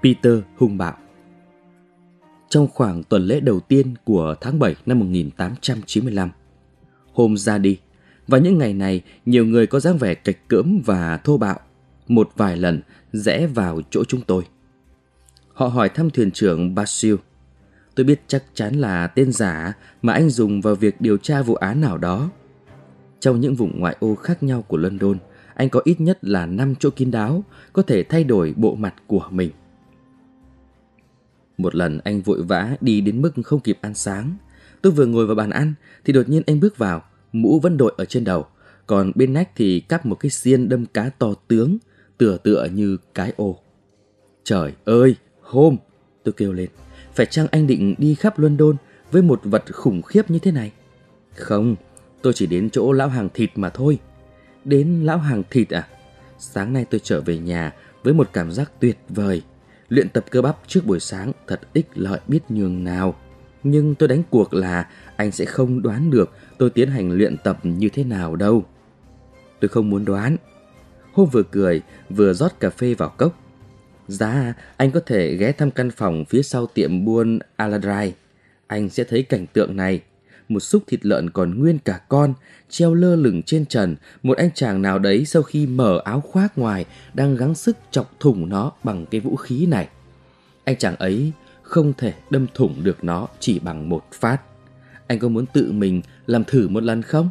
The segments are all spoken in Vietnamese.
Peter hung bạo. Trong khoảng tuần lễ đầu tiên của tháng 7 năm 1895, Holmes ra đi, và những ngày này nhiều người có dáng vẻ cạch cỡm và thô bạo một vài lần rẽ vào chỗ chúng tôi. Họ hỏi thăm thuyền trưởng Basil. Tôi biết chắc chắn là tên giả mà anh dùng vào việc điều tra vụ án nào đó. Trong những vùng ngoại ô khác nhau của London, anh có ít nhất là 5 chỗ kín đáo có thể thay đổi bộ mặt của mình. Một lần anh vội vã đi đến mức không kịp ăn sáng. Tôi vừa ngồi vào bàn ăn thì đột nhiên anh bước vào, mũ vẫn đội ở trên đầu, còn bên nách thì cắp một cái xiên đâm cá to tướng, tựa như cái ô. Trời ơi, Holmes, tôi kêu lên, phải chăng anh định đi khắp London với một vật khủng khiếp như thế này? Không, tôi chỉ đến chỗ lão hàng thịt mà thôi. Đến lão hàng thịt à? Sáng nay tôi trở về nhà với một cảm giác tuyệt vời. Luyện tập cơ bắp trước buổi sáng thật ích lợi biết nhường nào. Nhưng tôi đánh cuộc là anh sẽ không đoán được tôi tiến hành luyện tập như thế nào đâu. Tôi không muốn đoán. Hôm vừa cười vừa rót cà phê vào cốc. Dạ, anh có thể ghé thăm căn phòng phía sau tiệm buôn Aladrai. Anh sẽ thấy cảnh tượng này. Một xúc thịt lợn còn nguyên cả con, treo lơ lửng trên trần. Một anh chàng nào đấy sau khi mở áo khoác ngoài đang gắng sức chọc thủng nó bằng cái vũ khí này. Anh chàng ấy không thể đâm thủng được nó chỉ bằng một phát. Anh có muốn tự mình làm thử một lần không?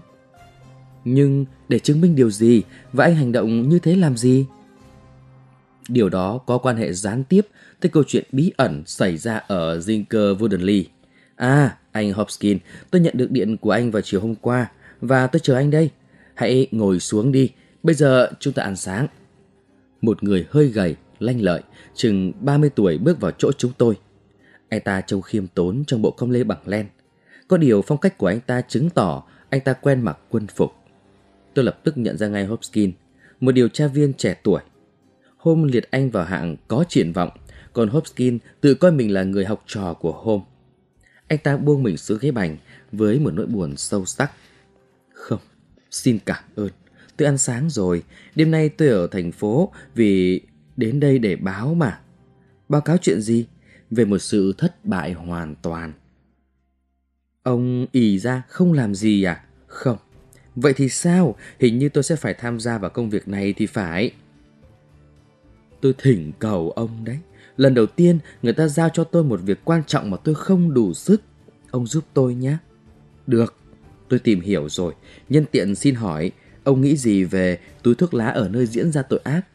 Nhưng để chứng minh điều gì và anh hành động như thế làm gì? Điều đó có quan hệ gián tiếp tới câu chuyện bí ẩn xảy ra ở Zinker Woodenly. À, anh Hopkins, tôi nhận được điện của anh vào chiều hôm qua và tôi chờ anh đây. Hãy ngồi xuống đi, bây giờ chúng ta ăn sáng. Một người hơi gầy, lanh lợi, chừng 30 tuổi bước vào chỗ chúng tôi. Anh ta trông khiêm tốn trong bộ com lê bằng len. Có điều phong cách của anh ta chứng tỏ anh ta quen mặc quân phục. Tôi lập tức nhận ra ngay Hopkins, một điều tra viên trẻ tuổi. Holmes liệt anh vào hạng có triển vọng, còn Hopkins tự coi mình là người học trò của Holmes. Anh ta buông mình xuống ghế bành với một nỗi buồn sâu sắc. Không, xin cảm ơn. Tôi ăn sáng rồi. Đêm nay tôi ở thành phố vì đến đây để báo mà. Báo cáo chuyện gì? Về một sự thất bại hoàn toàn. Ông ì ra không làm gì à? Không. Vậy thì sao? Hình như tôi sẽ phải tham gia vào công việc này thì phải. Tôi thỉnh cầu ông đấy. Lần đầu tiên người ta giao cho tôi một việc quan trọng mà tôi không đủ sức. Ông giúp tôi nhé. Được, tôi tìm hiểu rồi. Nhân tiện xin hỏi, ông nghĩ gì về túi thuốc lá ở nơi diễn ra tội ác?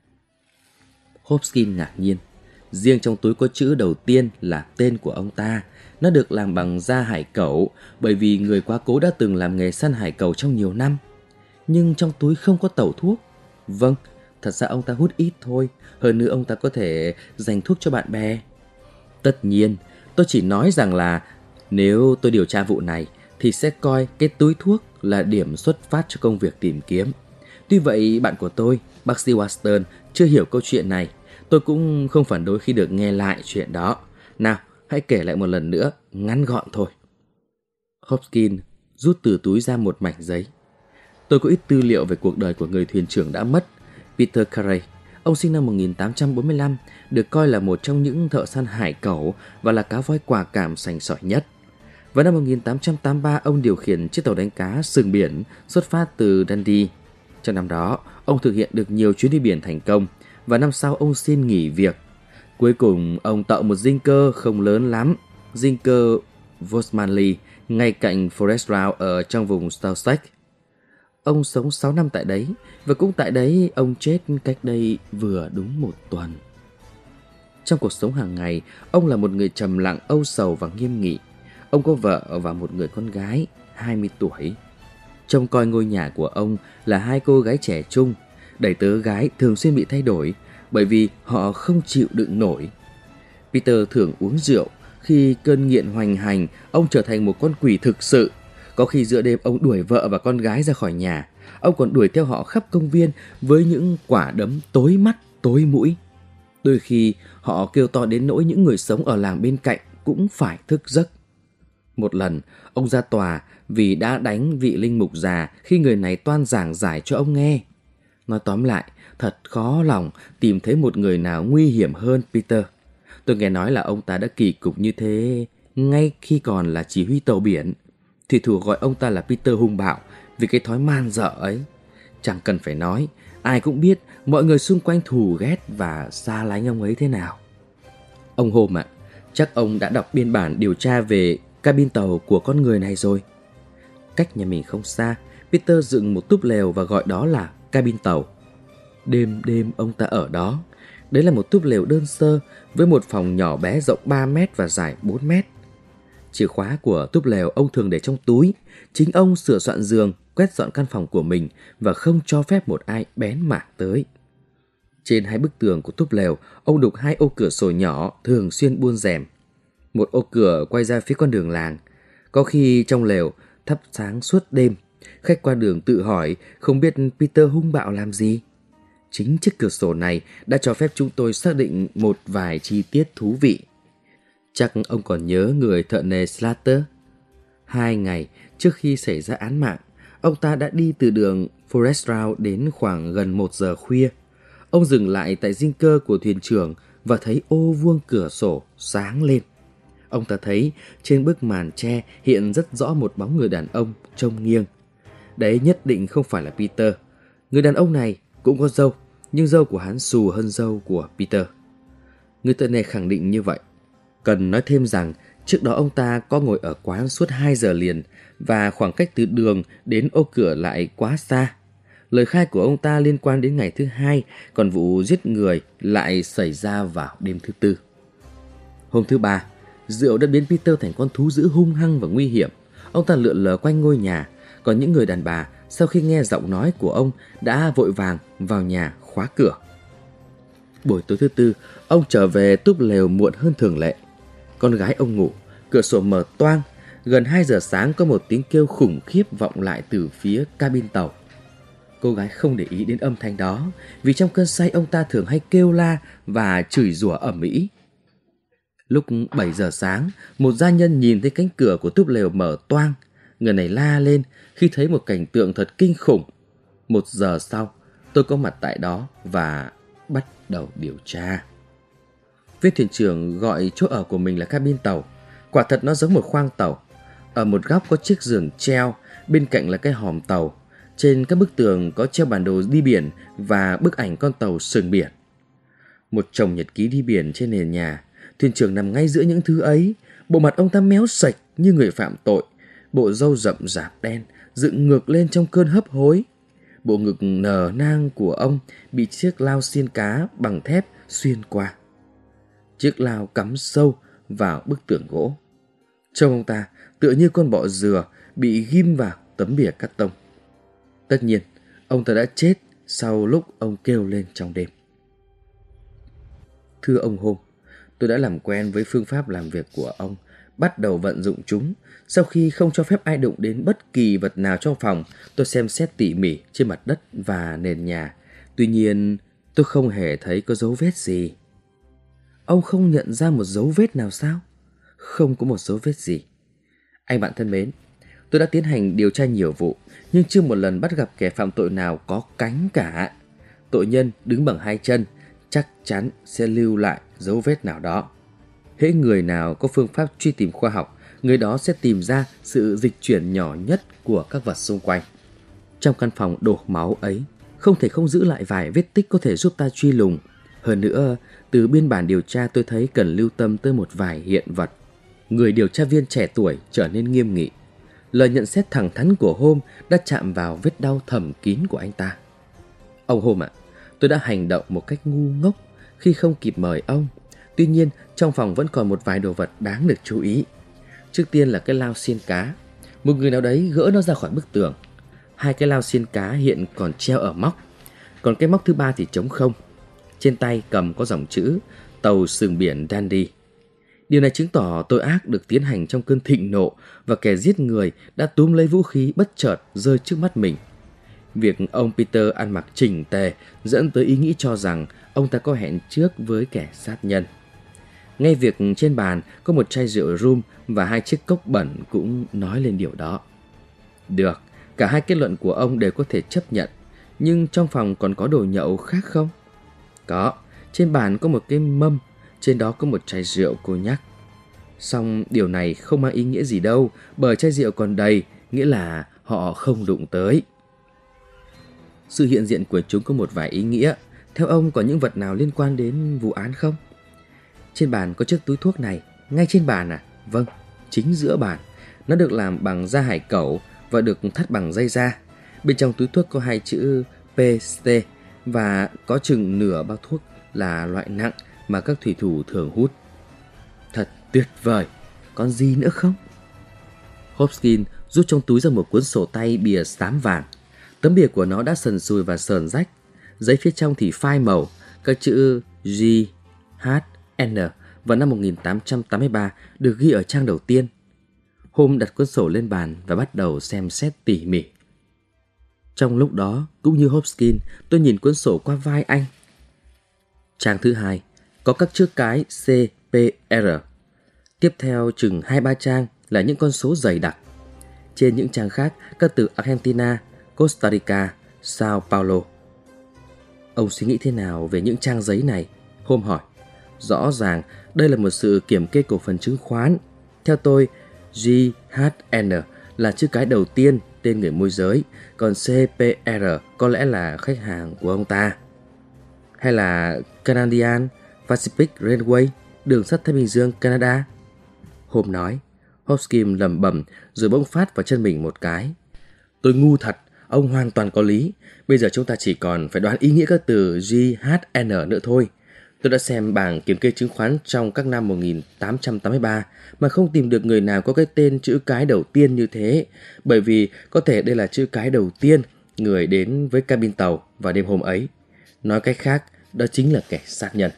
Hopkins ngạc nhiên. Riêng trong túi có chữ đầu tiên là tên của ông ta. Nó được làm bằng da hải cẩu bởi vì người quá cố đã từng làm nghề săn hải cẩu trong nhiều năm. Nhưng trong túi không có tẩu thuốc. Vâng, thật ra ông ta hút ít thôi. Hơn nữa ông ta có thể dành thuốc cho bạn bè. Tất nhiên, tôi chỉ nói rằng là nếu tôi điều tra vụ này thì sẽ coi cái túi thuốc là điểm xuất phát cho công việc tìm kiếm. Tuy vậy bạn của tôi, bác sĩ Watson, chưa hiểu câu chuyện này. Tôi cũng không phản đối khi được nghe lại chuyện đó. Nào, hãy kể lại một lần nữa, ngắn gọn thôi. Hopkins rút từ túi ra một mảnh giấy. Tôi có ít tư liệu về cuộc đời của người thuyền trưởng đã mất, Peter Carey. Ông sinh năm 1845, được coi là một trong những thợ săn hải cẩu và là cá voi quả cảm sành sỏi nhất. Vào năm 1883, ông điều khiển chiếc tàu đánh cá sừng biển xuất phát từ Dundee. Trong năm đó, ông thực hiện được nhiều chuyến đi biển thành công và năm sau ông xin nghỉ việc. Cuối cùng, ông tạo một dinh cơ không lớn lắm, dinh cơ Vosmanley, ngay cạnh Forest Row ở trong vùng Sussex. Ông sống 6 năm tại đấy, và cũng tại đấy ông chết cách đây vừa đúng 1 tuần. Trong cuộc sống hàng ngày, ông là một người trầm lặng, âu sầu và nghiêm nghị. Ông có vợ và một người con gái, 20 tuổi. Trông coi ngôi nhà của ông là 2 cô gái trẻ trung. Đầy tớ gái thường xuyên bị thay đổi, bởi vì họ không chịu đựng nổi. Peter thường uống rượu. Khi cơn nghiện hoành hành, ông trở thành một con quỷ thực sự. Có khi giữa đêm ông đuổi vợ và con gái ra khỏi nhà. Ông còn đuổi theo họ khắp công viên với những quả đấm tối mắt, tối mũi. Đôi khi họ kêu to đến nỗi những người sống ở làng bên cạnh cũng phải thức giấc. Một lần, ông ra tòa vì đã đánh vị linh mục già khi người này toan giảng giải cho ông nghe. Nói tóm lại, thật khó lòng tìm thấy một người nào nguy hiểm hơn Peter. Tôi nghe nói là ông ta đã kỳ cục như thế ngay khi còn là chỉ huy tàu biển. Thủy thủ gọi ông ta là Peter hung bạo vì cái thói man dợ ấy. Chẳng cần phải nói, ai cũng biết mọi người xung quanh thù ghét và xa lánh ông ấy thế nào. Ông Holmes ạ, chắc ông đã đọc biên bản điều tra về cabin tàu của con người này rồi. Cách nhà mình không xa, Peter dựng một túp lều và gọi đó là cabin tàu. Đêm đêm ông ta ở đó. Đấy là một túp lều đơn sơ với một phòng nhỏ bé rộng 3 mét và dài 4 mét. Chìa khóa của túp lều ông thường để trong túi. Chính ông sửa soạn giường, quét dọn căn phòng của mình và không cho phép một ai bén mảng tới. Trên 2 bức tường của túp lều, ông đục 2 ô cửa sổ nhỏ thường xuyên buôn rèm. Một ô cửa quay ra phía con đường làng. Có khi trong lều thắp sáng suốt đêm. Khách qua đường tự hỏi không biết Peter hung bạo làm gì. Chính chiếc cửa sổ này đã cho phép chúng tôi xác định một vài chi tiết thú vị. Chắc ông còn nhớ người thợ nề Slater. 2 ngày trước khi xảy ra án mạng, ông ta đã đi từ đường Forest Road đến khoảng gần 1 giờ khuya. Ông dừng lại tại dinh cơ của thuyền trưởng và thấy ô vuông cửa sổ sáng lên. Ông ta thấy trên bức màn tre hiện rất rõ một bóng người đàn ông trông nghiêng. Đấy nhất định không phải là Peter. Người đàn ông này cũng có râu, nhưng râu của hắn xù hơn râu của Peter. Người thợ nề khẳng định như vậy. Cần nói thêm rằng trước đó ông ta có ngồi ở quán suốt 2 giờ liền và khoảng cách từ đường đến ô cửa lại quá xa. Lời khai của ông ta liên quan đến ngày thứ 2, còn vụ giết người lại xảy ra vào đêm thứ 4. Hôm thứ 3, rượu đã biến Peter thành con thú dữ hung hăng và nguy hiểm. Ông ta lượn lờ quanh ngôi nhà, còn những người đàn bà sau khi nghe giọng nói của ông đã vội vàng vào nhà khóa cửa. Buổi tối thứ 4, ông trở về túp lều muộn hơn thường lệ. Con gái ông ngủ, cửa sổ mở toang. Gần 2 giờ sáng có một tiếng kêu khủng khiếp vọng lại từ phía cabin tàu. Cô gái không để ý đến âm thanh đó, vì trong cơn say ông ta thường hay kêu la và chửi rủa ầm ĩ. Lúc 7 giờ sáng, một gia nhân nhìn thấy cánh cửa của túp lều mở toang. Người này la lên khi thấy một cảnh tượng thật kinh khủng. 1 giờ sau, tôi có mặt tại đó và bắt đầu điều tra. Viên thuyền trưởng gọi chỗ ở của mình là cabin tàu. Quả thật nó giống một khoang tàu. Ở một góc có chiếc giường treo, bên cạnh là cái hòm tàu. Trên các bức tường có treo bản đồ đi biển và bức ảnh con tàu sừng biển. Một chồng nhật ký đi biển trên nền nhà. Thuyền trưởng nằm ngay giữa những thứ ấy. Bộ mặt ông ta méo sạch như người phạm tội. Bộ râu rậm rạp đen dựng ngược lên trong cơn hấp hối. Bộ ngực nở nang của ông bị chiếc lao xiên cá bằng thép xuyên qua. Chiếc lao cắm sâu vào bức tường gỗ. Trông ông ta tựa như con bọ dừa bị ghim vào tấm bìa cắt tông. Tất nhiên, ông ta đã chết sau lúc ông kêu lên trong đêm. Thưa ông Holmes, tôi đã làm quen với phương pháp làm việc của ông, bắt đầu vận dụng chúng. Sau khi không cho phép ai đụng đến bất kỳ vật nào trong phòng, tôi xem xét tỉ mỉ trên mặt đất và nền nhà. Tuy nhiên, tôi không hề thấy có dấu vết gì. Ông không nhận ra một dấu vết nào sao? Không có một dấu vết gì. Anh bạn thân mến, tôi đã tiến hành điều tra nhiều vụ, nhưng chưa một lần bắt gặp kẻ phạm tội nào có cánh cả. Tội nhân đứng bằng 2 chân, chắc chắn sẽ lưu lại dấu vết nào đó. Hễ người nào có phương pháp truy tìm khoa học, người đó sẽ tìm ra sự dịch chuyển nhỏ nhất của các vật xung quanh. Trong căn phòng đổ máu ấy, không thể không giữ lại vài vết tích có thể giúp ta truy lùng. Hơn nữa, từ biên bản điều tra tôi thấy cần lưu tâm tới một vài hiện vật. Người điều tra viên trẻ tuổi trở nên nghiêm nghị. Lời nhận xét thẳng thắn của Holmes đã chạm vào vết đau thầm kín của anh ta. Ông Holmes ạ, tôi đã hành động một cách ngu ngốc khi không kịp mời ông. Tuy nhiên, trong phòng vẫn còn một vài đồ vật đáng được chú ý. Trước tiên là cái lao xiên cá. Một người nào đấy gỡ nó ra khỏi bức tường. 2 cái lao xiên cá hiện còn treo ở móc. Còn cái móc thứ 3 thì trống không. Trên tay cầm có dòng chữ tàu sừng biển Dandy. Điều này chứng tỏ tội ác được tiến hành trong cơn thịnh nộ và kẻ giết người đã túm lấy vũ khí bất chợt rơi trước mắt mình. Việc ông Peter ăn mặc chỉnh tề dẫn tới ý nghĩ cho rằng ông ta có hẹn trước với kẻ sát nhân. Ngay việc trên bàn có một chai rượu rum và 2 chiếc cốc bẩn cũng nói lên điều đó. Được, cả 2 kết luận của ông đều có thể chấp nhận. Nhưng trong phòng còn có đồ nhậu khác không? Có, trên bàn có một cái mâm, trên đó có một chai rượu cô nhắc. Song điều này không mang ý nghĩa gì đâu, bởi chai rượu còn đầy, nghĩa là họ không đụng tới. Sự hiện diện của chúng có một vài ý nghĩa. Theo ông có những vật nào liên quan đến vụ án không? Trên bàn có chiếc túi thuốc này. Ngay trên bàn à? Vâng, chính giữa bàn. Nó được làm bằng da hải cẩu và được thắt bằng dây da. Bên trong túi thuốc có 2 chữ PST và có chừng nửa bao thuốc là loại nặng mà các thủy thủ thường hút. Thật tuyệt vời. Còn gì nữa không? Hopkins rút trong túi ra một cuốn sổ tay bìa xám vàng. Tấm bìa của nó đã sần sùi và sờn rách. Giấy phía trong thì phai màu, các chữ G, H, N và năm 1883 được ghi ở trang đầu tiên. Holmes đặt cuốn sổ lên bàn và bắt đầu xem xét tỉ mỉ. Trong lúc đó, cũng như Hopkins, tôi nhìn cuốn sổ qua vai anh. Trang thứ 2 có các chữ cái CPR. Tiếp theo chừng 2-3 trang là những con số dày đặc. Trên những trang khác, các từ Argentina, Costa Rica, Sao Paulo. Ông suy nghĩ thế nào về những trang giấy này? Holmes hỏi. Rõ ràng đây là một sự kiểm kê cổ phần chứng khoán. Theo tôi, GHN là chữ cái đầu tiên tên người môi giới, còn CPR có lẽ là khách hàng của ông ta. Hay là Canadian Pacific Railway, đường sắt Thái Bình Dương, Canada? Holmes nói. Hopkins lẩm bẩm rồi bỗng phát vào chân mình một cái. Tôi ngu thật, ông hoàn toàn có lý. Bây giờ chúng ta chỉ còn phải đoán ý nghĩa các từ GHN nữa thôi. Tôi đã xem bảng kiểm kê chứng khoán trong các năm 1883 mà không tìm được người nào có cái tên chữ cái đầu tiên như thế, bởi vì có thể đây là chữ cái đầu tiên người đến với cabin tàu vào đêm hôm ấy. Nói cách khác, đó chính là kẻ sát nhân.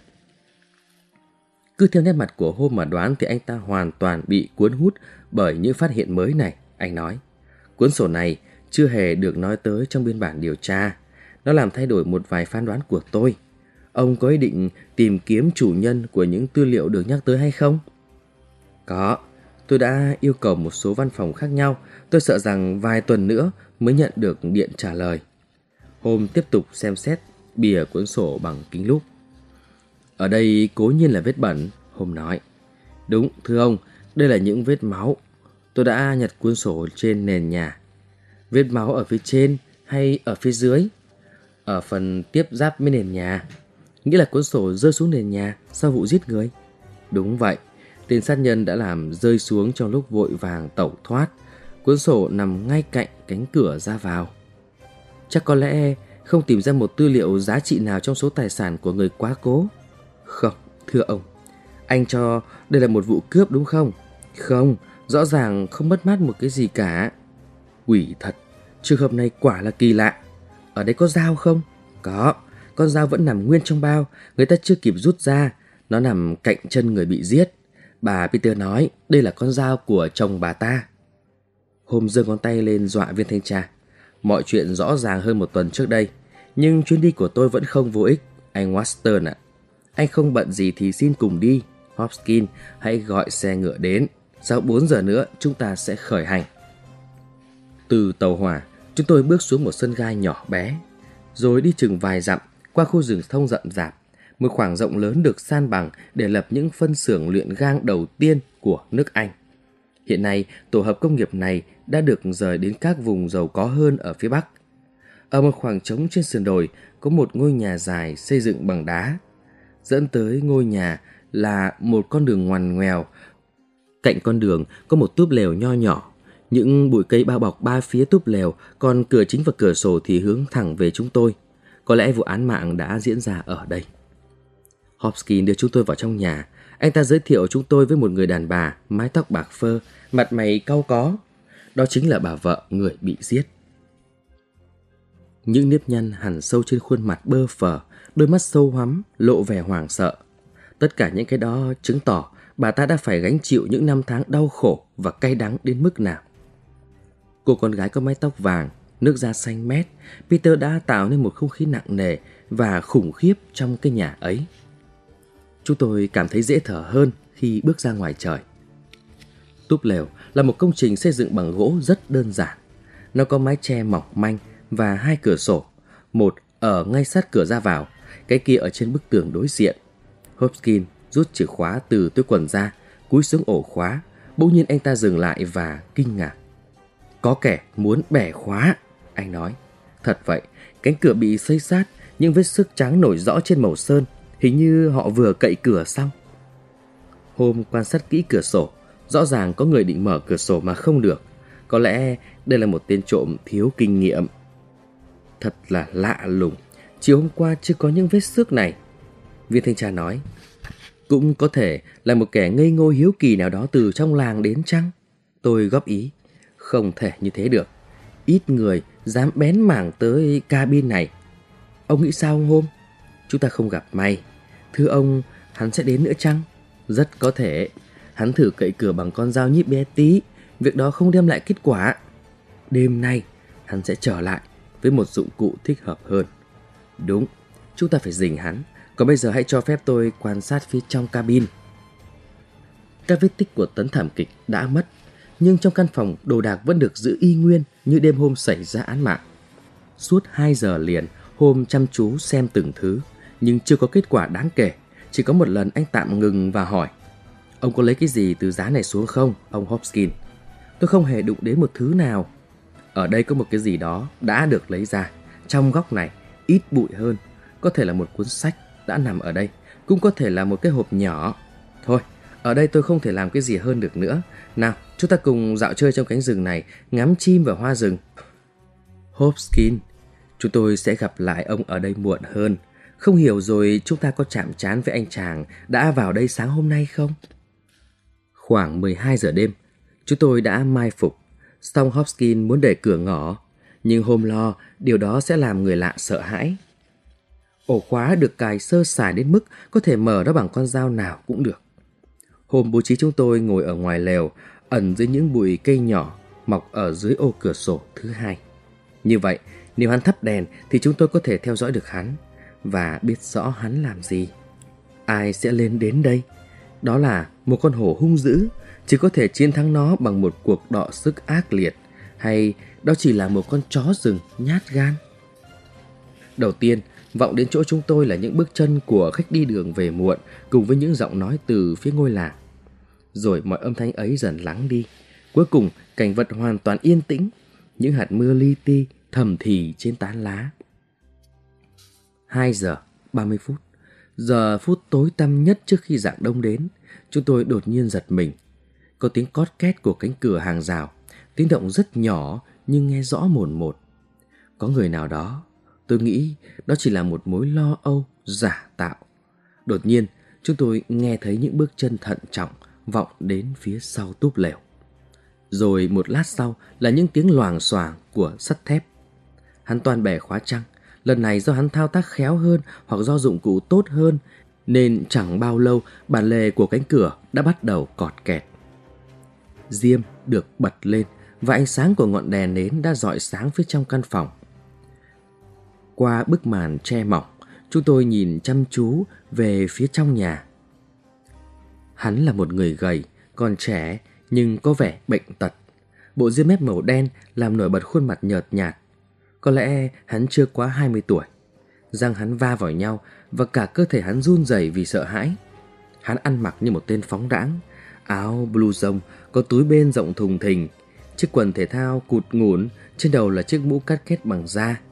Cứ theo nét mặt của Holmes mà đoán thì anh ta hoàn toàn bị cuốn hút bởi những phát hiện mới này, anh nói. Cuốn sổ này chưa hề được nói tới trong biên bản điều tra. Nó làm thay đổi một vài phán đoán của tôi. Ông có ý định tìm kiếm chủ nhân của những tư liệu được nhắc tới hay không? Có, tôi đã yêu cầu một số văn phòng khác nhau. Tôi sợ rằng vài tuần nữa mới nhận được điện trả lời. Holmes tiếp tục xem xét bìa cuốn sổ bằng kính lúp. Ở đây cố nhiên là vết bẩn, Holmes nói. Đúng, thưa ông, đây là những vết máu. Tôi đã nhặt cuốn sổ trên nền nhà. Vết máu ở phía trên hay ở phía dưới? Ở phần tiếp giáp với nền nhà. Nghĩa là cuốn sổ rơi xuống nền nhà sau vụ giết người. Đúng vậy, tên sát nhân đã làm rơi xuống trong lúc vội vàng tẩu thoát. Cuốn sổ nằm ngay cạnh cánh cửa ra vào. Chắc có lẽ không tìm ra một tư liệu giá trị nào trong số tài sản của người quá cố. Không, thưa ông. Anh cho đây là một vụ cướp đúng không? Không, rõ ràng không mất mát một cái gì cả. Quỷ thật, trường hợp này quả là kỳ lạ. Ở đây có dao không? Có, con dao vẫn nằm nguyên trong bao, người ta chưa kịp rút ra. Nó nằm cạnh chân người bị giết. Bà Peter nói đây là con dao của chồng bà ta. Holmes giơ ngón tay lên dọa viên thanh tra. Mọi chuyện rõ ràng hơn một tuần trước đây, nhưng chuyến đi của tôi vẫn không vô ích, anh Watson ạ. Anh không bận gì thì xin cùng đi. Hopkins, hãy gọi xe ngựa đến. Sau 4 giờ nữa chúng ta sẽ khởi hành. Từ tàu hỏa, chúng tôi bước xuống một sân gai nhỏ bé, rồi đi chừng vài dặm qua khu rừng thông rậm rạp. Một khoảng rộng lớn được san bằng để lập những phân xưởng luyện gang đầu tiên của nước Anh. Hiện nay, tổ hợp công nghiệp này đã được rời đến các vùng giàu có hơn ở phía Bắc. Ở một khoảng trống trên sườn đồi có một ngôi nhà dài xây dựng bằng đá. Dẫn tới ngôi nhà là một con đường ngoằn ngoèo. Cạnh con đường có một túp lều nho nhỏ. Những bụi cây bao bọc ba phía túp lều, còn cửa chính và cửa sổ thì hướng thẳng về chúng tôi. Có lẽ vụ án mạng đã diễn ra ở đây. Hopkins đưa chúng tôi vào trong nhà. Anh ta giới thiệu chúng tôi với một người đàn bà, mái tóc bạc phơ, mặt mày cau có. Đó chính là bà vợ người bị giết. Những nếp nhăn hằn sâu trên khuôn mặt bơ phờ, đôi mắt sâu hoắm, lộ vẻ hoảng sợ. Tất cả những cái đó chứng tỏ bà ta đã phải gánh chịu những năm tháng đau khổ và cay đắng đến mức nào. Cô con gái có mái tóc vàng, nước da xanh mét, Peter đã tạo nên một không khí nặng nề và khủng khiếp trong cái nhà ấy. Chúng tôi cảm thấy dễ thở hơn khi bước ra ngoài trời. Túp lều là một công trình xây dựng bằng gỗ rất đơn giản. Nó có mái che mỏng manh và 2 cửa sổ. Một ở ngay sát cửa ra vào, cái kia ở trên bức tường đối diện. Hopkins rút chìa khóa từ túi quần ra, cúi xuống ổ khóa. Bỗng nhiên anh ta dừng lại và kinh ngạc. Có kẻ muốn bẻ khóa, anh nói. Thật vậy, cánh cửa bị xây xát, những vết xước trắng nổi rõ trên màu sơn. Hình như họ vừa cậy cửa xong. Holmes quan sát kỹ cửa sổ. Rõ ràng có người định mở cửa sổ mà không được. Có lẽ đây là một tên trộm thiếu kinh nghiệm. Thật là lạ lùng, chiều hôm qua chưa có những vết xước này, viên thanh tra nói. Cũng có thể là một kẻ ngây ngô hiếu kỳ nào đó từ trong làng đến chăng? Tôi góp ý. Không thể như thế được. Ít người dám bén mảng tới cabin này. Ông nghĩ sao ông Holmes? Chúng ta không gặp may. Thưa ông, hắn sẽ đến nữa chăng? Rất có thể. Hắn thử cậy cửa bằng con dao nhíp bé tí. Việc đó không đem lại kết quả. Đêm nay hắn sẽ trở lại với một dụng cụ thích hợp hơn. Đúng, chúng ta phải rình hắn. Còn bây giờ hãy cho phép tôi quan sát phía trong cabin. Các vết tích của tấn thảm kịch đã mất, nhưng trong căn phòng đồ đạc vẫn được giữ y nguyên như đêm hôm xảy ra án mạng. Suốt 2 giờ liền, Holmes chăm chú xem từng thứ, nhưng chưa có kết quả đáng kể. Chỉ có một lần anh tạm ngừng và hỏi: Ông có lấy cái gì từ giá này xuống không, ông Hopkins? Tôi không hề đụng đến một thứ nào. Ở đây có một cái gì đó đã được lấy ra. Trong góc này, ít bụi hơn. Có thể là một cuốn sách đã nằm ở đây. Cũng có thể là một cái hộp nhỏ. Thôi, ở đây tôi không thể làm cái gì hơn được nữa. Nào, chúng ta cùng dạo chơi trong cánh rừng này, ngắm chim và hoa rừng. Hopkins, chúng tôi sẽ gặp lại ông ở đây muộn hơn. Không hiểu rồi chúng ta có chạm trán với anh chàng đã vào đây sáng hôm nay không? Khoảng 12 giờ đêm, chúng tôi đã mai phục. Song Hopkins muốn để cửa ngỏ, nhưng Holmes lo điều đó sẽ làm người lạ sợ hãi. Ổ khóa được cài sơ sài đến mức có thể mở nó bằng con dao nào cũng được. Holmes bố trí chúng tôi ngồi ở ngoài lều, ẩn dưới những bụi cây nhỏ mọc ở dưới ô cửa sổ thứ hai. Như vậy, nếu hắn thắp đèn thì chúng tôi có thể theo dõi được hắn và biết rõ hắn làm gì. Ai sẽ lên đến đây? Đó là một con hổ hung dữ, chỉ có thể chiến thắng nó bằng một cuộc đọ sức ác liệt, hay đó chỉ là một con chó rừng nhát gan? Đầu tiên, vọng đến chỗ chúng tôi là những bước chân của khách đi đường về muộn cùng với những giọng nói từ phía ngôi làng. Rồi mọi âm thanh ấy dần lắng đi. Cuối cùng, cảnh vật hoàn toàn yên tĩnh, những hạt mưa li ti thầm thì trên tán lá. 2 giờ 30 phút, giờ phút tối tăm nhất trước khi rạng đông đến, chúng tôi đột nhiên giật mình. Có tiếng cót két của cánh cửa hàng rào, tiếng động rất nhỏ nhưng nghe rõ mồn một. Có người nào đó, tôi nghĩ đó chỉ là một mối lo âu giả tạo. Đột nhiên, chúng tôi nghe thấy những bước chân thận trọng vọng đến phía sau túp lều. Rồi một lát sau là những tiếng loảng xoảng của sắt thép. Hắn toan bẻ khóa chăng? Lần này do hắn thao tác khéo hơn hoặc do dụng cụ tốt hơn, nên chẳng bao lâu bản lề của cánh cửa đã bắt đầu cọt kẹt. Diêm được bật lên và ánh sáng của ngọn đèn nến đã rọi sáng phía trong căn phòng. Qua bức màn che mỏng, chúng tôi nhìn chăm chú về phía trong nhà. Hắn là một người gầy, còn trẻ nhưng có vẻ bệnh tật. Bộ ria mép màu đen làm nổi bật khuôn mặt nhợt nhạt. Có lẽ hắn chưa quá 20 tuổi. Răng hắn va vào nhau và cả cơ thể hắn run rẩy vì sợ hãi. Hắn ăn mặc như một tên phóng đãng, áo blue rông có túi bên rộng thùng thình, chiếc quần thể thao cụt ngủn, trên đầu là chiếc mũ cắt két bằng da.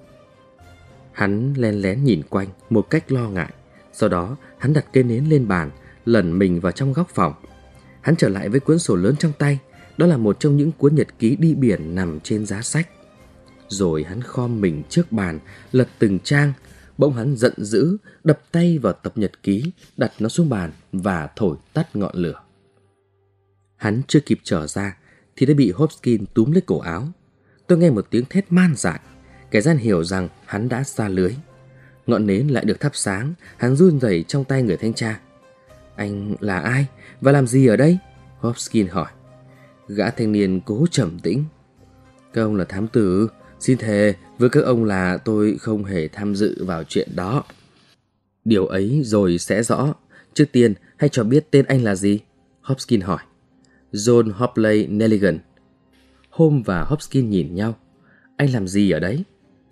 Hắn len lén nhìn quanh một cách lo ngại. Sau đó hắn đặt cây nến lên bàn, lẩn mình vào trong góc phòng. Hắn trở lại với cuốn sổ lớn trong tay. Đó là một trong những cuốn nhật ký đi biển nằm trên giá sách. Rồi hắn khom mình trước bàn, lật từng trang. Bỗng hắn giận dữ, đập tay vào tập nhật ký, đặt nó xuống bàn và thổi tắt ngọn lửa. Hắn chưa kịp trở ra thì đã bị Hopkins túm lấy cổ áo. Tôi nghe một tiếng thét man dại. Kẻ gian hiểu rằng hắn đã xa lưới. Ngọn nến lại được thắp sáng. Hắn run rẩy trong tay người thanh tra. Anh là ai và làm gì ở đây? Hopkins hỏi. Gã thanh niên cố trầm tĩnh. Các ông là thám tử. Xin thề với các ông là tôi không hề tham dự vào chuyện đó. Điều ấy rồi sẽ rõ. Trước tiên hãy cho biết tên anh là gì? Hopkins hỏi. John Hopley Nelligan. Holmes và Hopkins nhìn nhau. Anh làm gì ở đấy?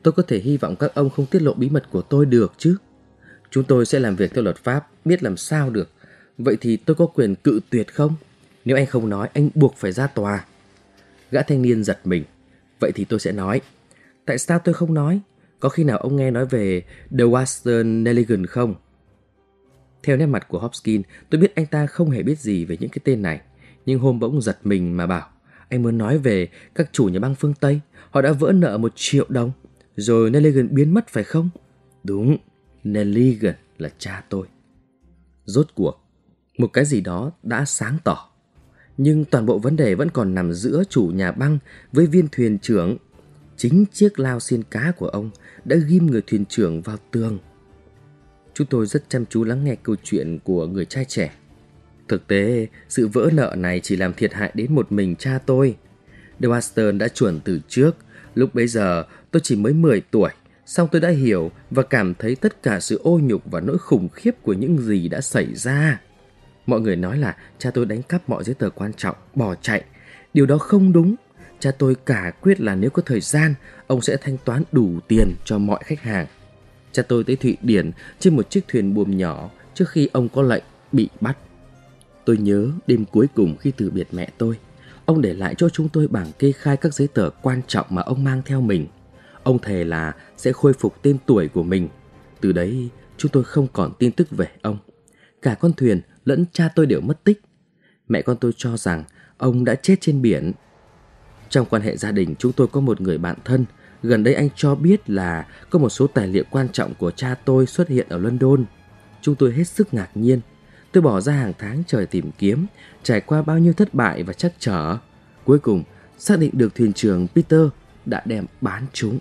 Tôi có thể hy vọng các ông không tiết lộ bí mật của tôi được chứ? Chúng tôi sẽ làm việc theo luật pháp, biết làm sao được. Vậy thì tôi có quyền cự tuyệt không? Nếu anh không nói, anh buộc phải ra tòa. Gã thanh niên giật mình. Vậy thì tôi sẽ nói. Tại sao tôi không nói? Có khi nào ông nghe nói về The Western Nelligan không? Theo nét mặt của Hopkins, tôi biết anh ta không hề biết gì về những cái tên này. Nhưng Holmes bỗng giật mình mà bảo, anh muốn nói về các chủ nhà băng phương Tây. Họ đã vỡ nợ 1 triệu đồng. Rồi Nelligan biến mất phải không? Đúng, Nelligan là cha tôi. Rốt cuộc, một cái gì đó đã sáng tỏ. Nhưng toàn bộ vấn đề vẫn còn nằm giữa chủ nhà băng với viên thuyền trưởng. Chính chiếc lao xiên cá của ông đã ghim người thuyền trưởng vào tường. Chúng tôi rất chăm chú lắng nghe câu chuyện của người trai trẻ. Thực tế, sự vỡ nợ này chỉ làm thiệt hại đến một mình cha tôi. De Western đã chuẩn từ trước. Lúc bấy giờ tôi chỉ mới 10 tuổi. Song tôi đã hiểu và cảm thấy tất cả sự ô nhục và nỗi khủng khiếp của những gì đã xảy ra. Mọi người nói là cha tôi đánh cắp mọi giấy tờ quan trọng, bỏ chạy. Điều đó không đúng. Cha tôi cả quyết là nếu có thời gian, ông sẽ thanh toán đủ tiền cho mọi khách hàng. Cha tôi tới Thụy Điển trên một chiếc thuyền buồm nhỏ trước khi ông có lệnh bị bắt. Tôi nhớ đêm cuối cùng khi từ biệt mẹ tôi, ông để lại cho chúng tôi bảng kê khai các giấy tờ quan trọng mà ông mang theo mình. Ông thề là sẽ khôi phục tên tuổi của mình. Từ đấy, chúng tôi không còn tin tức về ông. Cả con thuyền lẫn cha tôi đều mất tích. Mẹ con tôi cho rằng ông đã chết trên biển. Trong quan hệ gia đình, chúng tôi có một người bạn thân. Gần đây anh cho biết là có một số tài liệu quan trọng của cha tôi xuất hiện ở London. Chúng tôi hết sức ngạc nhiên. Tôi bỏ ra hàng tháng trời tìm kiếm, trải qua bao nhiêu thất bại và trắc trở. Cuối cùng, xác định được thuyền trưởng Peter đã đem bán chúng.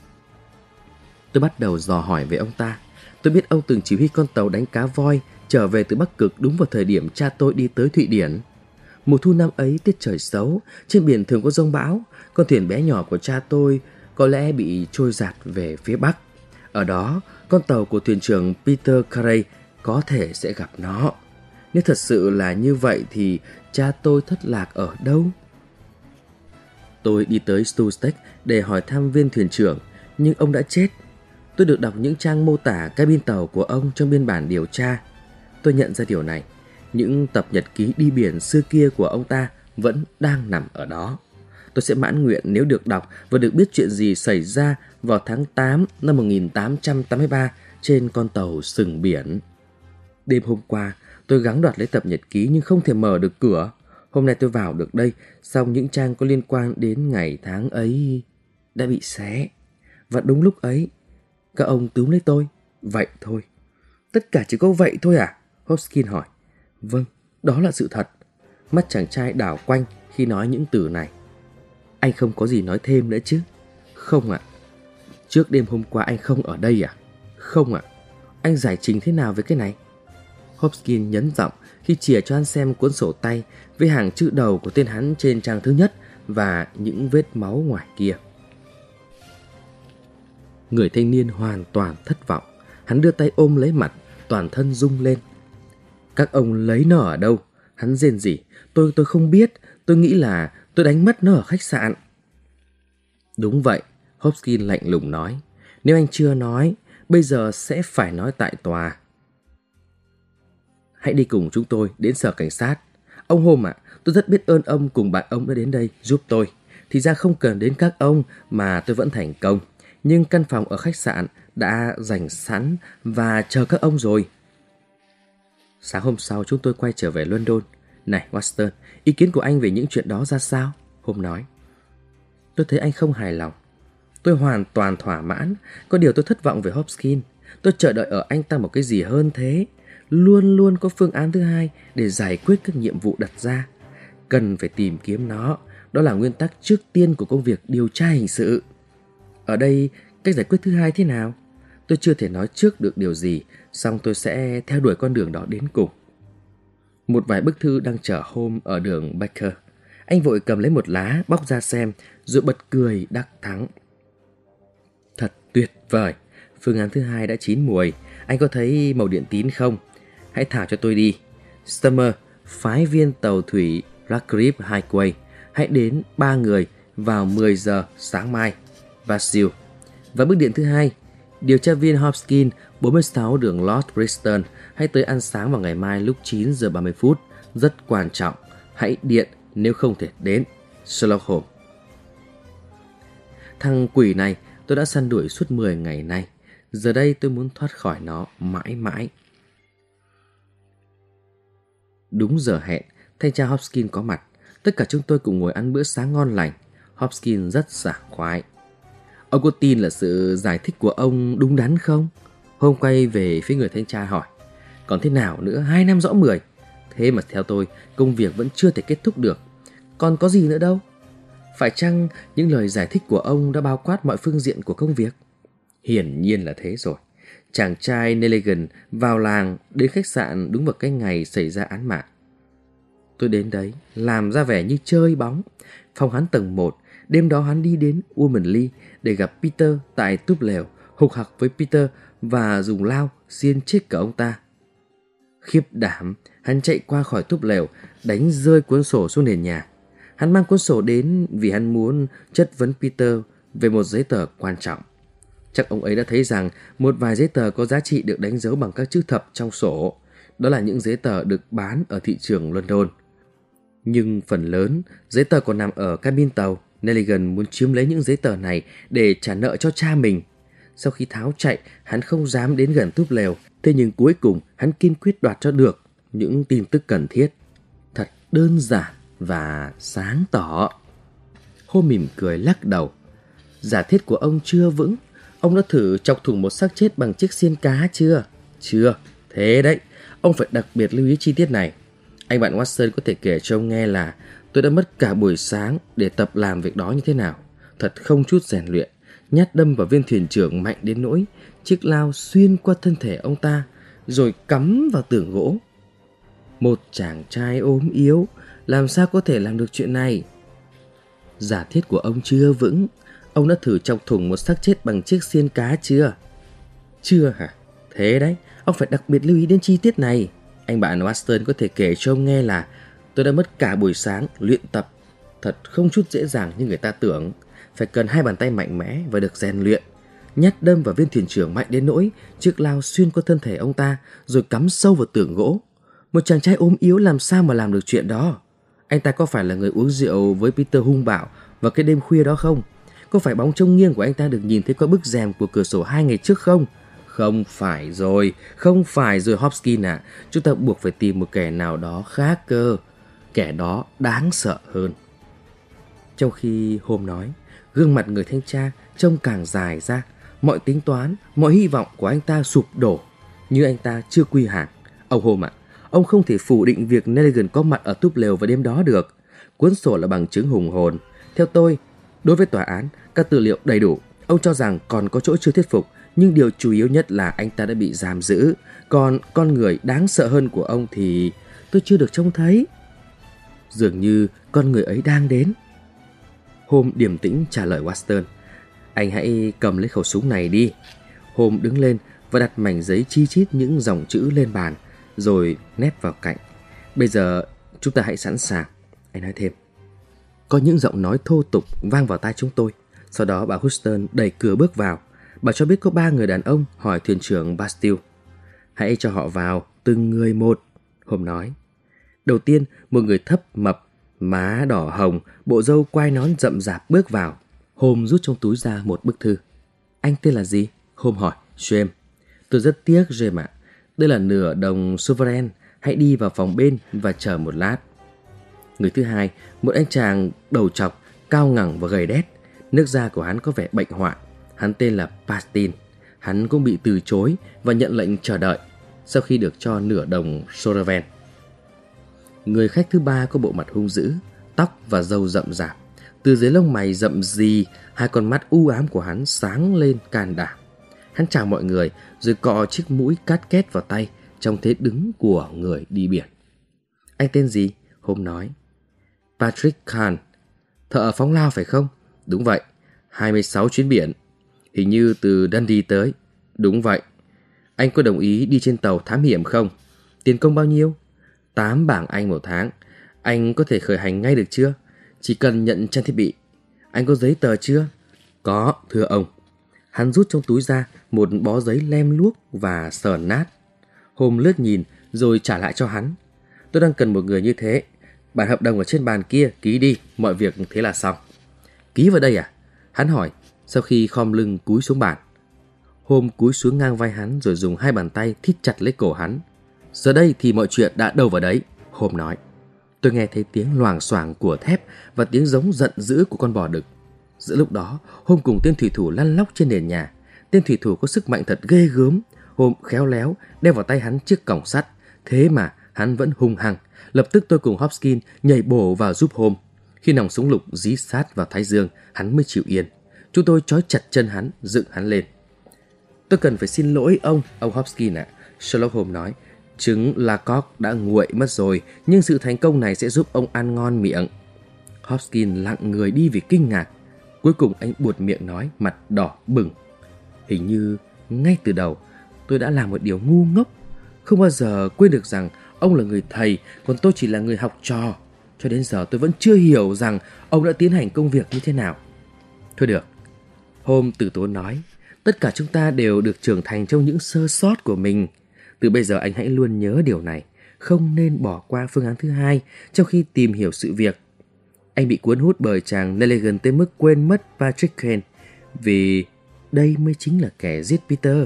Tôi bắt đầu dò hỏi về ông ta. Tôi biết ông từng chỉ huy con tàu đánh cá voi trở về từ Bắc Cực đúng vào thời điểm cha tôi đi tới Thụy Điển. Mùa thu năm ấy tiết trời xấu, trên biển thường có giông bão. Con thuyền bé nhỏ của cha tôi có lẽ bị trôi dạt về phía Bắc. Ở đó, con tàu của thuyền trưởng Peter Carey có thể sẽ gặp nó. Nếu thật sự là như vậy thì cha tôi thất lạc ở đâu? Tôi đi tới Stustec để hỏi thăm viên thuyền trưởng, nhưng ông đã chết. Tôi được đọc những trang mô tả cabin tàu của ông trong biên bản điều tra. Tôi nhận ra điều này. Những tập nhật ký đi biển xưa kia của ông ta vẫn đang nằm ở đó. Tôi sẽ mãn nguyện nếu được đọc và được biết chuyện gì xảy ra vào tháng 8 năm 1883 trên con tàu sừng biển. Đêm hôm qua, tôi gắng đoạt lấy tập nhật ký nhưng không thể mở được cửa. Hôm nay tôi vào được đây, song những trang có liên quan đến ngày tháng ấy đã bị xé. Và đúng lúc ấy, các ông túm lấy tôi. Vậy thôi. Tất cả chỉ có vậy thôi à? Hopkins hỏi. Vâng, đó là sự thật. Mắt chàng trai đảo quanh khi nói những từ này. Anh không có gì nói thêm nữa chứ? Không ạ. Trước đêm hôm qua anh không ở đây à? Không ạ. Anh giải trình thế nào với cái này? Hopkins nhấn giọng khi chìa cho anh xem cuốn sổ tay với hàng chữ đầu của tên hắn trên trang thứ nhất và những vết máu ngoài kia. Người thanh niên hoàn toàn thất vọng. Hắn đưa tay ôm lấy mặt, toàn thân rung lên. Các ông lấy nó ở đâu? Hắn rên rỉ. Tôi không biết. Tôi nghĩ là tôi đánh mất nó ở khách sạn. Đúng vậy, Hopkins lạnh lùng nói. Nếu anh chưa nói, bây giờ sẽ phải nói tại tòa. Hãy đi cùng chúng tôi đến sở cảnh sát. Ông Holmes ạ, tôi rất biết ơn ông cùng bạn ông đã đến đây giúp tôi. Thì ra không cần đến các ông mà tôi vẫn thành công. Nhưng căn phòng ở khách sạn đã dành sẵn và chờ các ông rồi. Sáng hôm sau chúng tôi quay trở về London. Này Watson, ý kiến của anh về những chuyện đó ra sao? Holmes nói. Tôi thấy anh không hài lòng. Tôi hoàn toàn thỏa mãn. Có điều tôi thất vọng về Hopkins. Tôi chờ đợi ở anh ta một cái gì hơn thế. Luôn luôn có phương án thứ hai để giải quyết các nhiệm vụ đặt ra. Cần phải tìm kiếm nó. Đó là nguyên tắc trước tiên của công việc điều tra hình sự. Ở đây, cách giải quyết thứ hai thế nào? Tôi chưa thể nói trước được điều gì, song tôi sẽ theo đuổi con đường đó đến cùng. Một vài bức thư đang chờ Holmes ở đường Baker. Anh vội cầm lấy một lá, bóc ra xem, rồi bật cười đắc thắng. Thật tuyệt vời, phương án thứ hai đã chín mùi. Anh có thấy màu điện tín không? Hãy thả cho tôi đi. Stammer, phái viên tàu thủy Radcliffe Highway. Hãy đến 3 người vào 10 giờ sáng mai. Basil, Và bức điện thứ hai, điều tra viên Hopkins, 46 đường Lord Bristol, hãy tới ăn sáng vào ngày mai lúc 9 giờ 30 phút. Rất quan trọng. Hãy điện nếu không thể đến. Sherlock Holmes. Thằng quỷ này tôi đã săn đuổi suốt 10 ngày nay. Giờ đây tôi muốn thoát khỏi nó mãi mãi. Đúng giờ hẹn, thanh tra Hopkins có mặt. Tất cả chúng tôi cùng ngồi ăn bữa sáng ngon lành. Hopkins rất sảng khoái. Ông có tin là sự giải thích của ông đúng đắn không? Holmes quay về phía người thanh tra hỏi. Còn thế nào nữa, 2 năm rõ 10. Thế mà theo tôi, công việc vẫn chưa thể kết thúc được. Còn có gì nữa đâu? Phải chăng những lời giải thích của ông đã bao quát mọi phương diện của công việc? Hiển nhiên là thế rồi. Chàng trai Nelligan vào làng đến khách sạn đúng vào cái ngày xảy ra án mạng. Tôi đến đấy, làm ra vẻ như chơi bóng. Phòng hắn tầng 1, đêm đó hắn đi đến Womanly để gặp Peter tại túp lều, hục hặc với Peter và dùng lao xiên chết cả ông ta. Khiếp đảm, hắn chạy qua khỏi túp lều, đánh rơi cuốn sổ xuống nền nhà. Hắn mang cuốn sổ đến vì hắn muốn chất vấn Peter về một giấy tờ quan trọng. Chắc ông ấy đã thấy rằng một vài giấy tờ có giá trị được đánh dấu bằng các chữ thập trong sổ. Đó là những giấy tờ được bán ở thị trường London. Nhưng phần lớn, giấy tờ còn nằm ở cabin tàu. Nelligan muốn chiếm lấy những giấy tờ này để trả nợ cho cha mình. Sau khi tháo chạy, hắn không dám đến gần túp lều. Thế nhưng cuối cùng, hắn kiên quyết đoạt cho được những tin tức cần thiết. Thật đơn giản và sáng tỏ. Holmes mỉm cười lắc đầu. Giả thiết của ông chưa vững. Ông đã thử chọc thủng một xác chết bằng chiếc xiên cá chưa? Chưa. Thế đấy, ông phải đặc biệt lưu ý chi tiết này. Anh bạn Watson có thể kể cho ông nghe là tôi đã mất cả buổi sáng để tập làm việc đó như thế nào. Thật không chút rèn luyện. Nhát đâm vào viên thuyền trưởng mạnh đến nỗi chiếc lao xuyên qua thân thể ông ta rồi cắm vào tường gỗ. Một chàng trai ốm yếu làm sao có thể làm được chuyện này? Giả thiết của ông chưa vững. Ông đã thử chọc thủng một xác chết bằng chiếc xiên cá chưa? Chưa hả? Thế đấy, ông phải đặc biệt lưu ý đến chi tiết này. Anh bạn Watson có thể kể cho ông nghe là tôi đã mất cả buổi sáng luyện tập. Thật không chút dễ dàng như người ta tưởng. Phải cần 2 bàn tay mạnh mẽ và được rèn luyện. Nhát đâm vào viên thuyền trưởng mạnh đến nỗi chiếc lao xuyên qua thân thể ông ta rồi cắm sâu vào tường gỗ. Một chàng trai ốm yếu làm sao mà làm được chuyện đó? Anh ta có phải là người uống rượu với Peter hung bạo vào cái đêm khuya đó không? Có phải bóng trông nghiêng của anh ta được nhìn thấy qua bức rèm của cửa sổ 2 ngày trước không? Không phải rồi Hopkins ạ. Chúng ta buộc phải tìm một kẻ nào đó khác cơ. Kẻ đó đáng sợ hơn. Trong khi Holmes nói, gương mặt người thanh tra trông càng dài ra. Mọi tính toán, mọi hy vọng của anh ta sụp đổ. Như anh ta chưa quy hàng. Ông Holmes ạ, ông không thể phủ định việc Nelligan có mặt ở túp lều vào đêm đó được. Cuốn sổ là bằng chứng hùng hồn. Theo tôi, đối với tòa án, các tư liệu đầy đủ. Ông cho rằng còn có chỗ chưa thuyết phục, nhưng điều chủ yếu nhất là anh ta đã bị giam giữ. Còn con người đáng sợ hơn của ông thì tôi chưa được trông thấy. Dường như con người ấy đang đến. Holmes điềm tĩnh trả lời Watson. Anh hãy cầm lấy khẩu súng này đi. Holmes đứng lên và đặt mảnh giấy chi chít những dòng chữ lên bàn, rồi nép vào cạnh. Bây giờ chúng ta hãy sẵn sàng. Anh nói thêm. Có những giọng nói thô tục vang vào tai chúng tôi. Sau đó bà Houston đẩy cửa bước vào. Bà cho biết có 3 người đàn ông hỏi thuyền trưởng Bastille. Hãy cho họ vào, từng người một, Holmes nói. Đầu tiên, một người thấp mập, má đỏ hồng, bộ râu quai nón rậm rạp bước vào. Holmes rút trong túi ra một bức thư. Anh tên là gì? Holmes hỏi. James. Tôi rất tiếc, James ạ. Đây là nửa đồng sovereign. Hãy đi vào phòng bên và chờ một lát. Người thứ hai, một anh chàng đầu trọc, cao ngẳng và gầy đét. Nước da của hắn có vẻ bệnh hoạn. Hắn tên là Pastin. Hắn cũng bị từ chối và nhận lệnh chờ đợi sau khi được cho nửa đồng sovereign. Người khách thứ ba có bộ mặt hung dữ, tóc và râu rậm rạp. Từ dưới lông mày rậm rì, 2 con mắt u ám của hắn sáng lên can đảm. Hắn chào mọi người rồi cọ chiếc mũi cát két vào tay trong thế đứng của người đi biển. Anh tên gì? Holmes nói. Patrick Kahn. Thợ phóng lao phải không? Đúng vậy. 26 chuyến biển. Hình như từ Dundee tới. Đúng vậy. Anh có đồng ý đi trên tàu thám hiểm không? Tiền công bao nhiêu? 8 bảng Anh một tháng. Anh có thể khởi hành ngay được chưa? Chỉ cần nhận trang thiết bị. Anh có giấy tờ chưa? Có, thưa ông. Hắn rút trong túi ra một bó giấy lem luốc và sờn nát. Hôm lướt nhìn rồi trả lại cho hắn. Tôi đang cần một người như thế. Bản hợp đồng ở trên bàn kia, ký đi, mọi việc thế là xong. Ký vào đây à? Hắn hỏi, sau khi khom lưng cúi xuống bàn. Hôm cúi xuống ngang vai hắn rồi dùng hai bàn tay thít chặt lấy cổ hắn. Giờ đây thì mọi chuyện đã đâu vào đấy, Hôm nói. Tôi nghe thấy tiếng loảng xoảng của thép và tiếng giống giận dữ của con bò đực. Giữa lúc đó, Hôm cùng tên thủy thủ lăn lóc trên nền nhà. Tên thủy thủ có sức mạnh thật ghê gớm. Hôm khéo léo đeo vào tay hắn chiếc còng sắt. Thế mà hắn vẫn hung hăng. Lập tức tôi cùng Hopkins nhảy bổ vào giúp Hôm. Khi nòng súng lục dí sát vào thái dương, hắn mới chịu yên. Chúng tôi trói chặt chân hắn, dựng hắn lên. Tôi cần phải xin lỗi ông Hopkins ạ, Sherlock Holmes nói. Trứng Lacock đã nguội mất rồi, nhưng sự thành công này sẽ giúp ông ăn ngon miệng. Hopkins lặng người đi vì kinh ngạc. Cuối cùng anh buột miệng nói, mặt đỏ bừng. Hình như ngay từ đầu tôi đã làm một điều ngu ngốc. Không bao giờ quên được rằng ông là người thầy, còn tôi chỉ là người học trò. Cho đến giờ tôi vẫn chưa hiểu rằng ông đã tiến hành công việc như thế nào. Thôi được, Holmes từ tốn nói. Tất cả chúng ta đều được trưởng thành trong những sơ sót của mình. Từ bây giờ anh hãy luôn nhớ điều này. Không nên bỏ qua phương án thứ hai trong khi tìm hiểu sự việc. Anh bị cuốn hút bởi chàng Nelligan tới mức quên mất Patrick Kane, vì đây mới chính là kẻ giết Peter.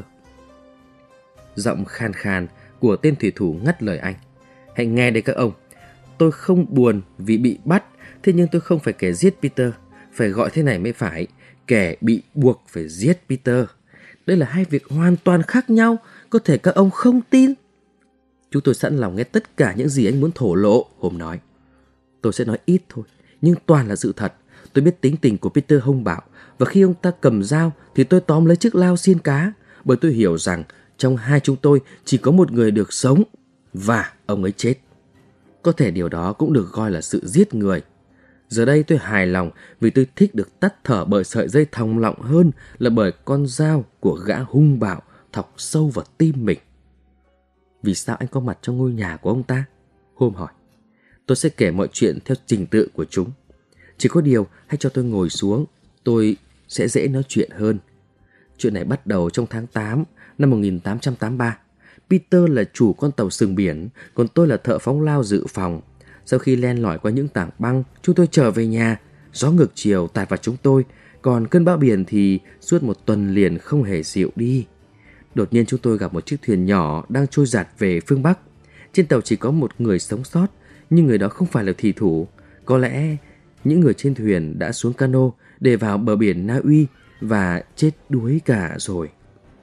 Giọng khàn khàn của tên thủy thủ ngắt lời anh. Hãy nghe đây các ông. Tôi không buồn vì bị bắt, thế nhưng tôi không phải kẻ giết Peter. Phải gọi thế này mới phải. Kẻ bị buộc phải giết Peter. Đây là hai việc hoàn toàn khác nhau. Có thể các ông không tin. Chúng tôi sẵn lòng nghe tất cả những gì anh muốn thổ lộ, Holmes nói. Tôi sẽ nói ít thôi, nhưng toàn là sự thật. Tôi biết tính tình của Peter hung bạo, và khi ông ta cầm dao thì tôi tóm lấy chiếc lao xiên cá, bởi tôi hiểu rằng trong hai chúng tôi chỉ có một người được sống, và ông ấy chết. Có thể điều đó cũng được gọi là sự giết người. Giờ đây tôi hài lòng vì tôi thích được tắt thở bởi sợi dây thòng lọng hơn là bởi con dao của gã hung bạo thọc sâu vào tim mình. Vì sao anh có mặt trong ngôi nhà của ông ta? Holmes hỏi. Tôi sẽ kể mọi chuyện theo trình tự của chúng. Chỉ có điều hãy cho tôi ngồi xuống, tôi sẽ dễ nói chuyện hơn. Chuyện này bắt đầu trong tháng 8 năm 1883. Peter là chủ con tàu sừng biển, còn tôi là thợ phóng lao dự phòng. Sau khi len lỏi qua những tảng băng, chúng tôi trở về nhà. Gió ngược chiều tạt vào chúng tôi, còn cơn bão biển thì suốt một tuần liền không hề dịu đi. Đột nhiên chúng tôi gặp một chiếc thuyền nhỏ đang trôi dạt về phương Bắc. Trên tàu chỉ có một người sống sót, nhưng người đó không phải là thủy thủ. Có lẽ những người trên thuyền đã xuống cano để vào bờ biển Na Uy và chết đuối cả rồi.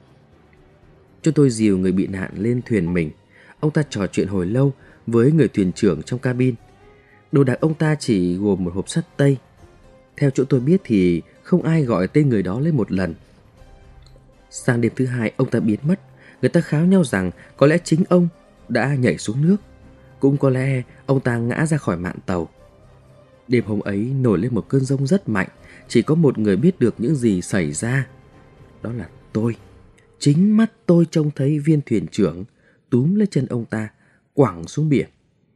Chúng tôi dìu người bị nạn lên thuyền mình. Ông ta trò chuyện hồi lâu với người thuyền trưởng trong cabin. Đồ đạc ông ta chỉ gồm một hộp sắt tây. Theo chỗ tôi biết thì không ai gọi tên người đó lên một lần. Sang đêm thứ hai ông ta biến mất. Người ta kháo nhau rằng có lẽ chính ông đã nhảy xuống nước, cũng có lẽ ông ta ngã ra khỏi mạn tàu. Đêm hôm ấy nổi lên một cơn giông rất mạnh. Chỉ có một người biết được những gì xảy ra. Đó là tôi. Chính mắt tôi trông thấy viên thuyền trưởng túm lấy chân ông ta quẳng xuống biển.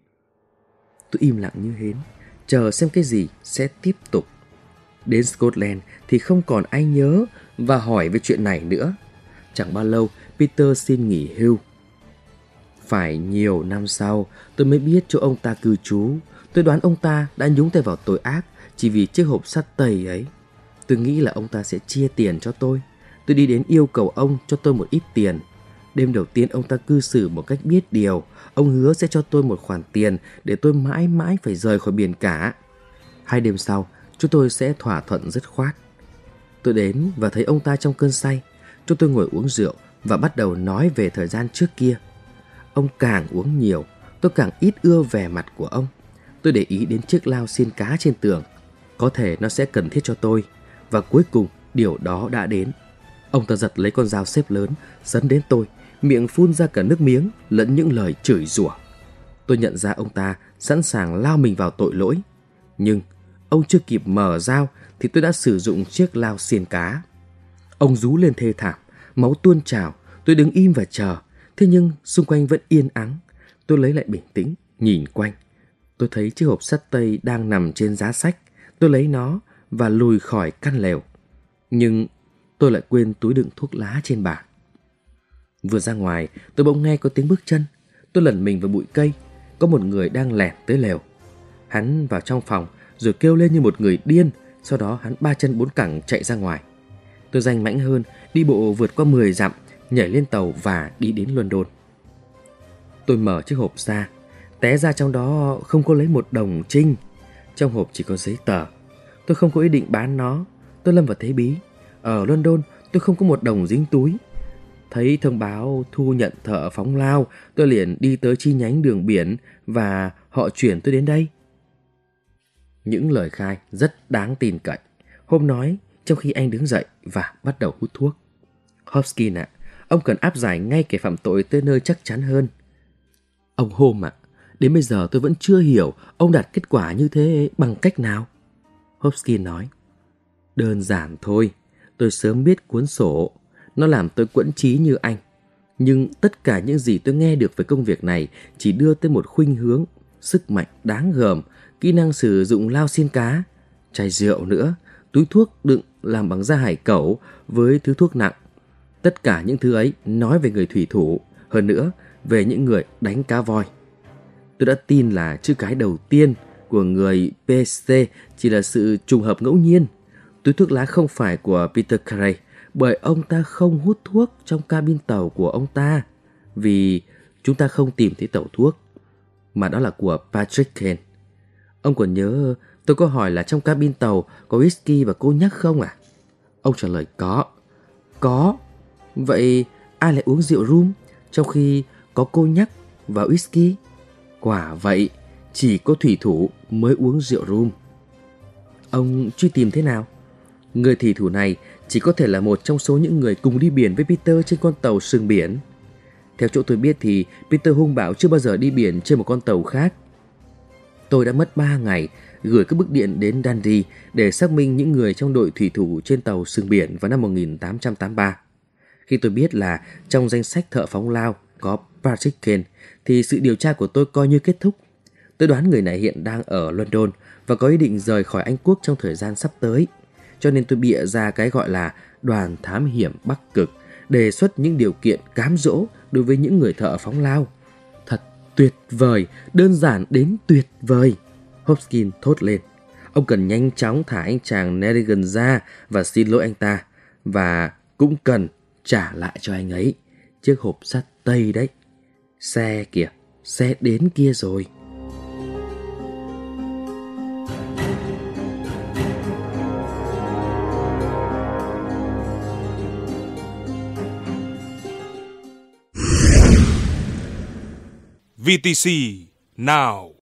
Tôi im lặng như hến, chờ xem cái gì sẽ tiếp tục. Đến Scotland thì không còn ai nhớ và hỏi về chuyện này nữa. Chẳng bao lâu Peter xin nghỉ hưu. Phải nhiều năm sau tôi mới biết chỗ ông ta cư trú. Tôi đoán ông ta đã nhúng tay vào tội ác chỉ vì chiếc hộp sắt tây ấy. Tôi nghĩ là ông ta sẽ chia tiền cho tôi. Tôi đi đến yêu cầu ông cho tôi một ít tiền. Đêm đầu tiên ông ta cư xử một cách biết điều. Ông hứa sẽ cho tôi một khoản tiền để tôi mãi mãi phải rời khỏi biển cả. 2 đêm sau, chúng tôi sẽ thỏa thuận dứt khoát. Tôi đến và thấy ông ta trong cơn say. Chúng tôi ngồi uống rượu và bắt đầu nói về thời gian trước kia. Ông càng uống nhiều, tôi càng ít ưa vẻ mặt của ông. Tôi để ý đến chiếc lao xiên cá trên tường. Có thể nó sẽ cần thiết cho tôi. Và cuối cùng, điều đó đã đến. Ông ta giật lấy con dao xếp lớn, dẫn đến tôi, miệng phun ra cả nước miếng lẫn những lời chửi rủa. Tôi nhận ra ông ta sẵn sàng lao mình vào tội lỗi. Nhưng ông chưa kịp mở dao thì tôi đã sử dụng chiếc lao xiên cá. Ông rú lên thê thảm, máu tuôn trào. Tôi đứng im và chờ. Thế nhưng xung quanh vẫn yên ắng. Tôi lấy lại bình tĩnh, nhìn quanh. Tôi thấy chiếc hộp sắt tây đang nằm trên giá sách. Tôi lấy nó và lùi khỏi căn lều. Nhưng tôi lại quên túi đựng thuốc lá trên bàn. Vừa ra ngoài, tôi bỗng nghe có tiếng bước chân. Tôi lẩn mình vào bụi cây. Có một người đang lẻn tới lều. Hắn vào trong phòng rồi kêu lên như một người điên. Sau đó hắn 3 chân 4 cẳng chạy ra ngoài. Tôi danh mãnh hơn, đi bộ vượt qua 10 dặm, nhảy lên tàu và đi đến London. Tôi mở chiếc hộp ra. Té ra trong đó không có lấy một đồng trinh. Trong hộp chỉ có giấy tờ. Tôi không có ý định bán nó. Tôi lâm vào thế bí. Ở London tôi không có một đồng dính túi. Thấy thông báo thu nhận thợ phóng lao, tôi liền đi tới chi nhánh đường biển và họ chuyển tôi đến đây. Những lời khai rất đáng tin cậy. Hôm nói trong khi anh đứng dậy và bắt đầu hút thuốc. Hopkins ạ, ông cần áp giải ngay kẻ phạm tội tới nơi chắc chắn hơn. Ông Holmes ạ, đến bây giờ tôi vẫn chưa hiểu ông đạt kết quả như thế bằng cách nào. Hopkins nói, đơn giản thôi, tôi sớm biết cuốn sổ. Nó làm tôi quẫn trí như anh. Nhưng tất cả những gì tôi nghe được về công việc này chỉ đưa tới một khuynh hướng, sức mạnh đáng gờm, kỹ năng sử dụng lao xiên cá, chai rượu nữa, túi thuốc đựng làm bằng da hải cẩu với thứ thuốc nặng. Tất cả những thứ ấy nói về người thủy thủ, hơn nữa về những người đánh cá voi. Tôi đã tin là chữ cái đầu tiên của người PC chỉ là sự trùng hợp ngẫu nhiên. Túi thuốc lá không phải của Peter Carey, bởi ông ta không hút thuốc trong cabin tàu của ông ta, vì chúng ta không tìm thấy tẩu thuốc, mà đó là của Patrick Kane. Ông còn nhớ tôi có hỏi là trong cabin tàu có whisky và cognac không à? Ông trả lời có. Vậy ai lại uống rượu rum trong khi có cognac và whisky? Quả vậy, chỉ có thủy thủ mới uống rượu rum. Ông truy tìm thế nào? Người thủy thủ này chỉ có thể là một trong số những người cùng đi biển với Peter trên con tàu sừng biển. Theo chỗ tôi biết thì Peter hung bạo chưa bao giờ đi biển trên một con tàu khác. Tôi đã mất 3 ngày gửi các bức điện đến Dundee để xác minh những người trong đội thủy thủ trên tàu sừng biển vào năm 1883. Khi tôi biết là trong danh sách thợ phóng lao có Patrick Kane thì sự điều tra của tôi coi như kết thúc. Tôi đoán người này hiện đang ở London và có ý định rời khỏi Anh Quốc trong thời gian sắp tới. Cho nên tôi bịa ra cái gọi là đoàn thám hiểm Bắc Cực, đề xuất những điều kiện cám dỗ đối với những người thợ phóng lao. Thật tuyệt vời, đơn giản đến tuyệt vời, Hopkins thốt lên. Ông cần nhanh chóng thả anh chàng Nerrigan ra và xin lỗi anh ta, và cũng cần trả lại cho anh ấy chiếc hộp sắt tây đấy. Xe kìa, xe đến kia rồi. VTC Now.